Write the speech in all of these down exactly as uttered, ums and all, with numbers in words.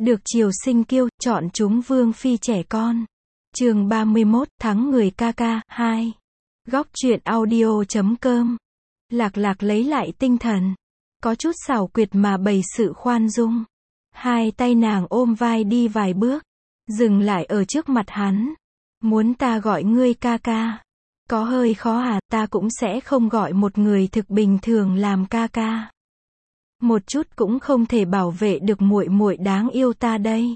Được triều sinh kiêu, chọn chúng vương phi trẻ con. Chương ba mươi mốt, thắng người ca ca, hai. Góc truyện audio chấm com. Lạc Lạc lấy lại tinh thần. Có chút xảo quyệt mà bày sự khoan dung. Hai tay nàng ôm vai đi vài bước. Dừng lại ở trước mặt hắn. Muốn ta gọi ngươi ca ca. Có hơi khó à, ta cũng sẽ không gọi một người thực bình thường làm ca ca. Một chút cũng không thể bảo vệ được muội muội đáng yêu ta đây.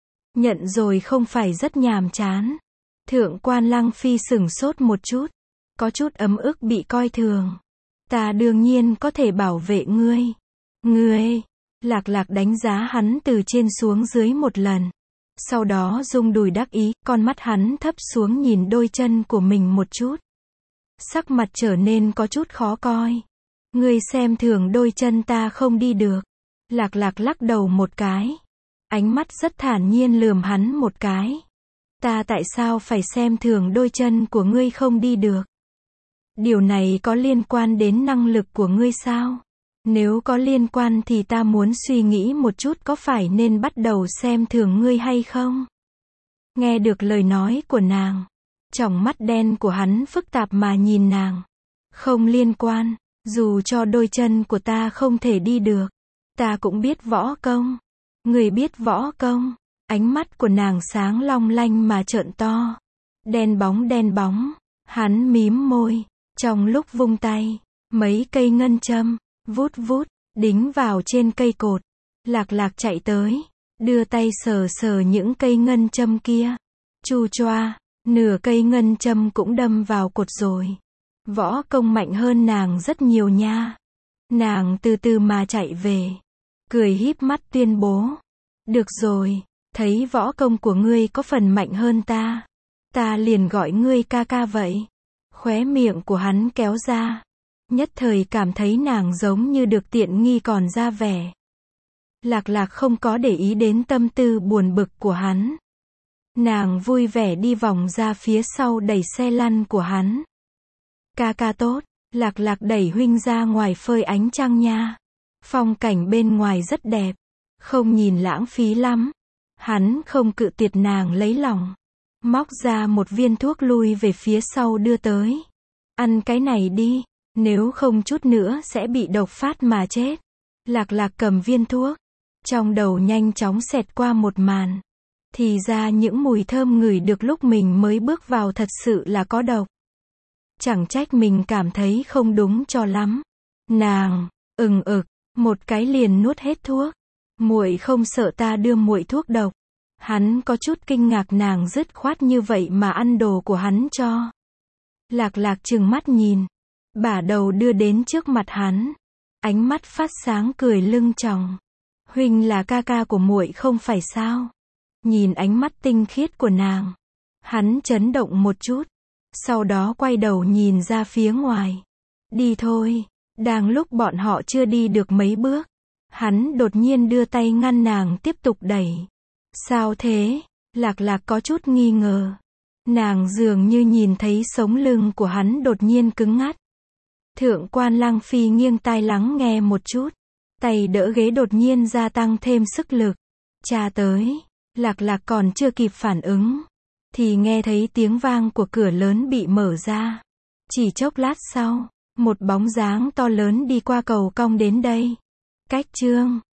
Nhận rồi không phải rất nhàm chán. Thượng quan Lăng Phi sửng sốt một chút. Có chút ấm ức bị coi thường. Ta đương nhiên có thể bảo vệ ngươi. Ngươi. Lạc Lạc đánh giá hắn từ trên xuống dưới một lần. Sau đó rung đùi đắc ý, con mắt hắn thấp xuống nhìn đôi chân của mình một chút. Sắc mặt trở nên có chút khó coi. Ngươi xem thường đôi chân ta không đi được. Lạc Lạc lắc đầu một cái. Ánh mắt rất thản nhiên lườm hắn một cái. Ta tại sao phải xem thường đôi chân của ngươi không đi được? Điều này có liên quan đến năng lực của ngươi sao? Nếu có liên quan thì ta muốn suy nghĩ một chút có phải nên bắt đầu xem thường ngươi hay không? Nghe được lời nói của nàng. Tròng mắt đen của hắn phức tạp mà nhìn nàng. Không liên quan. Dù cho đôi chân của ta không thể đi được. Ta cũng biết võ công. Người biết võ công. Ánh mắt của nàng sáng long lanh mà trợn to. Đen bóng đen bóng. Hắn mím môi. Trong lúc vung tay. Mấy cây ngân châm. Vút vút. Đính vào trên cây cột. Lạc Lạc chạy tới. Đưa tay sờ sờ những cây ngân châm kia. Chu choa. Nửa cây ngân châm cũng đâm vào cột rồi. Võ công mạnh hơn nàng rất nhiều nha. Nàng từ từ mà chạy về. Cười híp mắt tuyên bố. Được rồi, thấy võ công của ngươi có phần mạnh hơn ta. Ta liền gọi ngươi ca ca vậy. Khóe miệng của hắn kéo ra. Nhất thời cảm thấy nàng giống như được tiện nghi còn ra vẻ. Lạc Lạc không có để ý đến tâm tư buồn bực của hắn. Nàng vui vẻ đi vòng ra phía sau đẩy xe lăn của hắn. Ca ca tốt, Lạc Lạc đẩy huynh ra ngoài phơi ánh trăng nha. Phong cảnh bên ngoài rất đẹp, không nhìn lãng phí lắm. Hắn không cự tuyệt nàng lấy lòng. Móc ra một viên thuốc lui về phía sau đưa tới. Ăn cái này đi, nếu không chút nữa sẽ bị độc phát mà chết. Lạc Lạc cầm viên thuốc. Trong đầu nhanh chóng xẹt qua một màn. Thì ra những mùi thơm ngửi được lúc mình mới bước vào thật sự là có độc. Chẳng trách mình cảm thấy không đúng cho lắm. Nàng, ừng ực, một cái liền nuốt hết thuốc. Muội không sợ ta đưa muội thuốc độc. Hắn có chút kinh ngạc nàng dứt khoát như vậy mà ăn đồ của hắn cho. Lạc Lạc trừng mắt nhìn. Bả đầu đưa đến trước mặt hắn. Ánh mắt phát sáng cười lưng tròng. Huynh là ca ca của muội không phải sao? Nhìn ánh mắt tinh khiết của nàng. Hắn chấn động một chút. Sau đó quay đầu nhìn ra phía ngoài. Đi thôi. Đang lúc bọn họ chưa đi được mấy bước. Hắn đột nhiên đưa tay ngăn nàng tiếp tục đẩy. Sao thế? Lạc Lạc có chút nghi ngờ. Nàng dường như nhìn thấy sống lưng của hắn đột nhiên cứng ngắt. Thượng quan Lăng Phi nghiêng tai lắng nghe một chút. Tay đỡ ghế đột nhiên gia tăng thêm sức lực. Cha tới. Lạc Lạc còn chưa kịp phản ứng. Thì nghe thấy tiếng vang của cửa lớn bị mở ra. Chỉ chốc lát sau, một bóng dáng to lớn đi qua cầu cong đến đây. Cách Trương,